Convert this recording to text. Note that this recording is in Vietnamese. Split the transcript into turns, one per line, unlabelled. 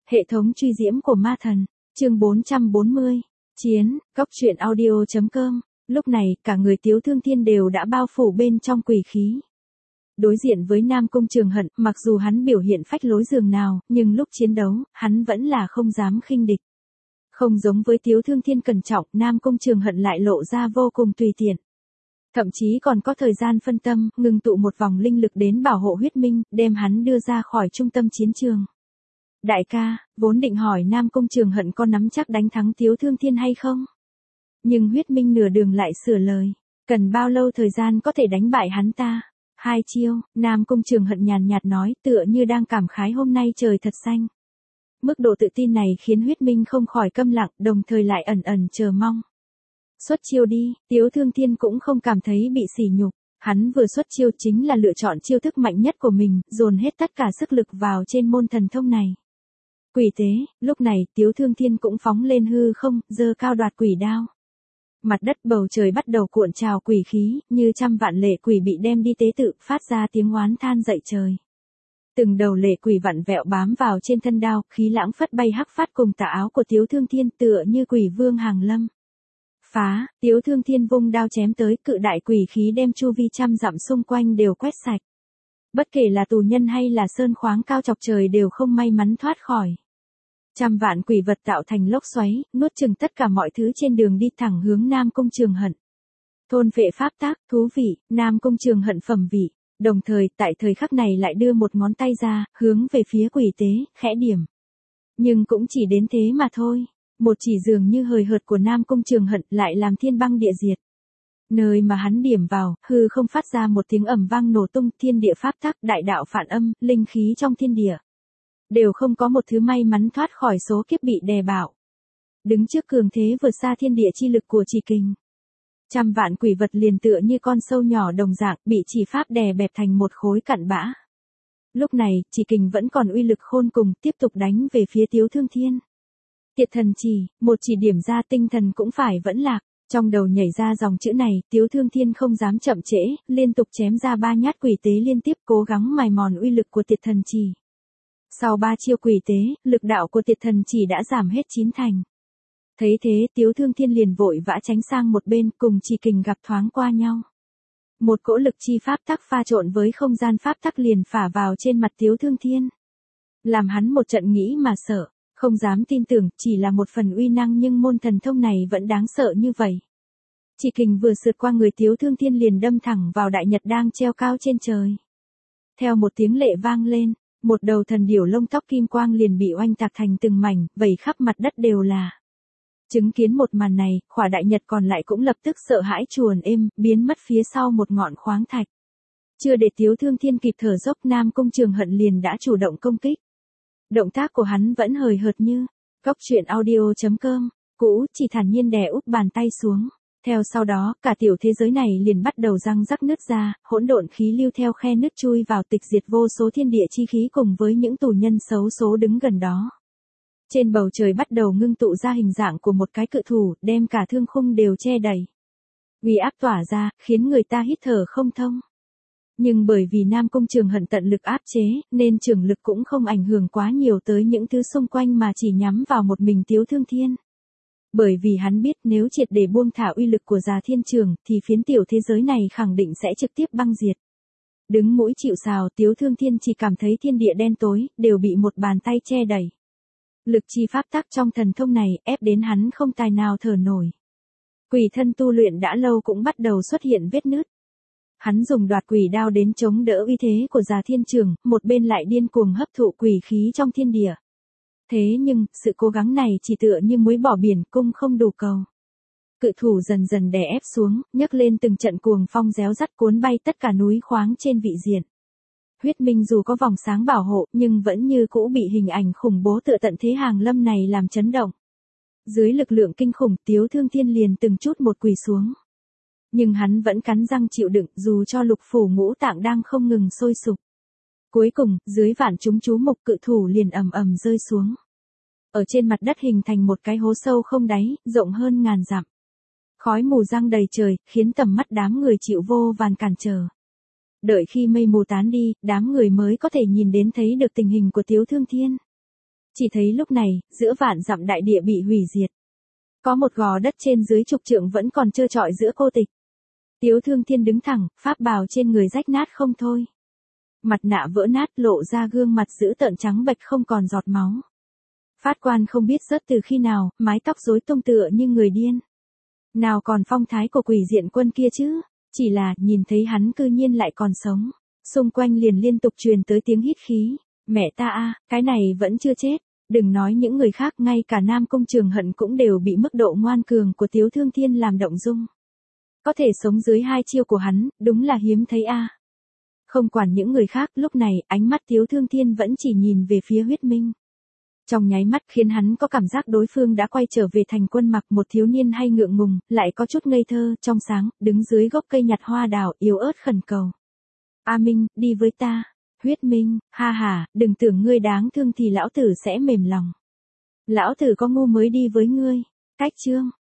Hệ thống truy diễm của ma thần, chương 440, chiến, cốc truyện audio.com, lúc này cả người Tiếu Thương Thiên đều đã bao phủ bên trong quỷ khí. Đối diện với Nam Cung Trường Hận, mặc dù hắn biểu hiện phách lối dường nào, nhưng lúc chiến đấu, hắn vẫn là không dám khinh địch. Không giống với Tiếu Thương Thiên cẩn trọng, Nam Cung Trường Hận lại lộ ra vô cùng tùy tiện. Thậm chí còn có thời gian phân tâm, ngừng tụ một vòng linh lực đến bảo hộ Huyết Minh, đem hắn đưa ra khỏi trung tâm chiến trường. Đại ca, vốn định hỏi Nam Cung Trường Hận có nắm chắc đánh thắng Tiếu Thương Thiên hay không? Nhưng Huyết Minh nửa đường lại sửa lời, cần bao lâu thời gian có thể đánh bại hắn ta? 2 chiêu, Nam Cung Trường Hận nhàn nhạt nói, tựa như đang cảm khái hôm nay trời thật xanh. Mức độ tự tin này khiến Huyết Minh không khỏi câm lặng, đồng thời lại ẩn ẩn chờ mong. Xuất chiêu đi, Tiếu Thương Thiên cũng không cảm thấy bị sỉ nhục. Hắn vừa xuất chiêu chính là lựa chọn chiêu thức mạnh nhất của mình, dồn hết tất cả sức lực vào trên môn thần thông này. Quỷ tế, lúc này Tiếu Thương Thiên cũng phóng lên hư không, giơ cao đoạt quỷ đao. Mặt đất bầu trời bắt đầu cuộn trào quỷ khí, như trăm vạn lệ quỷ bị đem đi tế tự, phát ra tiếng oán than dậy trời. Từng đầu lệ quỷ vặn vẹo bám vào trên thân đao, khí lãng phất bay hắc phát cùng tà áo của Tiếu Thương Thiên tựa như quỷ vương hàng lâm. Phá, Tiếu Thương Thiên vung đao chém tới, cự đại quỷ khí đem chu vi trăm dặm xung quanh đều quét sạch. Bất kể là tù nhân hay là sơn khoáng cao chọc trời đều không may mắn thoát khỏi. Trăm vạn quỷ vật tạo thành lốc xoáy, nuốt chửng tất cả mọi thứ trên đường đi thẳng hướng Nam Cung Trường Hận. Thôn phệ pháp tác, thú vị, Nam Cung Trường Hận phẩm vị, đồng thời tại thời khắc này lại đưa một ngón tay ra, hướng về phía quỷ tế, khẽ điểm. Nhưng cũng chỉ đến thế mà thôi. Một chỉ dường như hời hợt của Nam Cung Trường Hận lại làm thiên băng địa diệt. Nơi mà hắn điểm vào, hư không phát ra một tiếng ầm vang nổ tung, thiên địa pháp tắc, đại đạo phản âm, linh khí trong thiên địa. Đều không có một thứ may mắn thoát khỏi số kiếp bị đè bạo. Đứng trước cường thế vượt xa thiên địa chi lực của chỉ kình. Trăm vạn quỷ vật liền tựa như con sâu nhỏ đồng dạng, bị chỉ pháp đè bẹp thành một khối cặn bã. Lúc này, chỉ kình vẫn còn uy lực khôn cùng, tiếp tục đánh về phía Tiếu Thương Thiên. Tiệt thần chỉ, một chỉ điểm ra tinh thần cũng phải vẫn lạc. Trong đầu nhảy ra dòng chữ này, Tiếu Thương Thiên không dám chậm trễ, liên tục chém ra 3 nhát quỷ tế liên tiếp cố gắng mài mòn uy lực của tiệt thần chỉ. Sau 3 chiêu quỷ tế, lực đạo của tiệt thần chỉ đã giảm hết 9 thành. Thấy thế, Tiếu Thương Thiên liền vội vã tránh sang một bên, cùng chỉ kình gặp thoáng qua nhau. Một cỗ lực chi pháp tắc pha trộn với không gian pháp tắc liền phả vào trên mặt Tiếu Thương Thiên. Làm hắn một trận nghĩ mà sợ. Không dám tin tưởng, chỉ là một phần uy năng nhưng môn thần thông này vẫn đáng sợ như vậy. Chỉ kình vừa sượt qua người Tiếu Thương Thiên liền đâm thẳng vào đại nhật đang treo cao trên trời. Theo một tiếng lệ vang lên, một đầu thần điểu lông tóc kim quang liền bị oanh tạc thành từng mảnh, vẩy khắp mặt đất đều là. Chứng kiến một màn này, khỏa đại nhật còn lại cũng lập tức sợ hãi chuồn êm, biến mất phía sau một ngọn khoáng thạch. Chưa để Tiếu Thương Thiên kịp thở dốc, Nam Cung Trường Hận liền đã chủ động công kích. Động tác của hắn vẫn hời hợt như, cốc truyện audio.com, cũ chỉ thản nhiên đè úp bàn tay xuống. Theo sau đó, cả tiểu thế giới này liền bắt đầu răng rắc nứt ra, hỗn độn khí lưu theo khe nứt chui vào tịch diệt vô số thiên địa chi khí cùng với những tù nhân xấu số đứng gần đó. Trên bầu trời bắt đầu ngưng tụ ra hình dạng của một cái cự thủ, đem cả thương khung đều che đầy. Uy áp tỏa ra, khiến người ta hít thở không thông. Nhưng bởi vì Nam Cung Trường Hận tận lực áp chế, nên trường lực cũng không ảnh hưởng quá nhiều tới những thứ xung quanh mà chỉ nhắm vào một mình Tiếu Thương Thiên. Bởi vì hắn biết nếu triệt để buông thả uy lực của Già Thiên Trường, thì phiến tiểu thế giới này khẳng định sẽ trực tiếp băng diệt. Đứng mũi chịu sào, Tiếu Thương Thiên chỉ cảm thấy thiên địa đen tối, đều bị một bàn tay che đẩy. Lực chi pháp tắc trong thần thông này, ép đến hắn không tài nào thở nổi. Quỷ thân tu luyện đã lâu cũng bắt đầu xuất hiện vết nứt. Hắn dùng đoạt quỷ đao đến chống đỡ uy thế của Già Thiên Trường, một bên lại điên cuồng hấp thụ quỷ khí trong thiên địa. Thế nhưng, sự cố gắng này chỉ tựa như muối bỏ biển, cung không đủ cầu. Cự thủ dần dần đè ép xuống, nhấc lên từng trận cuồng phong réo rắt cuốn bay tất cả núi khoáng trên vị diện. Huyết Minh dù có vòng sáng bảo hộ, nhưng vẫn như cũ bị hình ảnh khủng bố tựa tận thế hàng lâm này làm chấn động. Dưới lực lượng kinh khủng, Tiếu Thương Thiên liền từng chút một quỳ xuống. Nhưng hắn vẫn cắn răng chịu đựng, dù cho lục phủ ngũ tạng đang không ngừng sôi sục. Cuối cùng, dưới vạn chúng chú mục, cự thủ liền ầm ầm rơi xuống. Ở trên mặt đất hình thành một cái hố sâu không đáy, rộng hơn ngàn dặm. Khói mù giăng đầy trời, khiến tầm mắt đám người chịu vô vàn cản trở. Đợi khi mây mù tán đi, đám người mới có thể nhìn đến thấy được tình hình của Tiếu Thương Thiên. Chỉ thấy lúc này, giữa vạn dặm đại địa bị hủy diệt. Có một gò đất trên dưới chục trượng vẫn còn trơ trọi giữa cô tịch. Tiếu Thương Thiên đứng thẳng, pháp bào trên người rách nát không thôi. Mặt nạ vỡ nát lộ ra gương mặt dữ tợn trắng bệch không còn giọt máu. Phát quan không biết rớt từ khi nào, mái tóc rối tung tựa như người điên. Nào còn phong thái của Quỷ Diện Quân kia chứ, chỉ là nhìn thấy hắn cư nhiên lại còn sống. Xung quanh liền liên tục truyền tới tiếng hít khí. Mẹ ta a, cái này vẫn chưa chết. Đừng nói những người khác, ngay cả Nam Cung Trường Hận cũng đều bị mức độ ngoan cường của Tiếu Thương Thiên làm động dung. Có thể sống dưới 2 chiêu của hắn, đúng là hiếm thấy a. Không quản những người khác, lúc này, ánh mắt Tiếu Thương Thiên vẫn chỉ nhìn về phía Huyết Minh. Trong nháy mắt khiến hắn có cảm giác đối phương đã quay trở về thành Quân Mặc, một thiếu niên hay ngượng ngùng, lại có chút ngây thơ, trong sáng, đứng dưới gốc cây nhặt hoa đào, yếu ớt khẩn cầu. A Minh, đi với ta. Huyết Minh, ha ha, đừng tưởng ngươi đáng thương thì lão tử sẽ mềm lòng. Lão tử có ngu mới đi với ngươi. Cách chương.